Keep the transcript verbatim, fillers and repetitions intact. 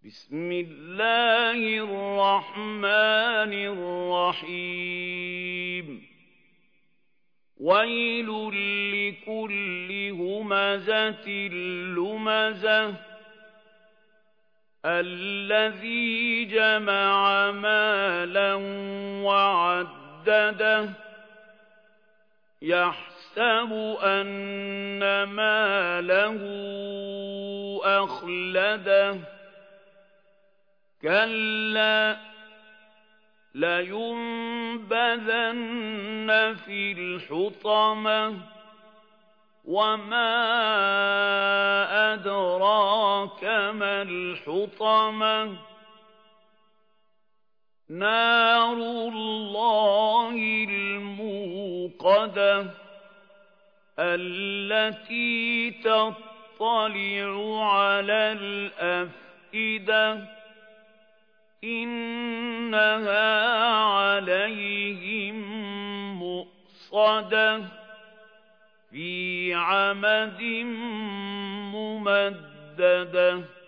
بسم الله الرحمن الرحيم ويل لكل همزة لمزة الذي جمع مالا وعدده يحسب أن ماله أخلده كلا لينبذن في الحطمة وما أدراك ما الحطمة نار الله الموقدة التي تطلع على الأفئدة إنها عليهم مؤصدة في عمد ممددة.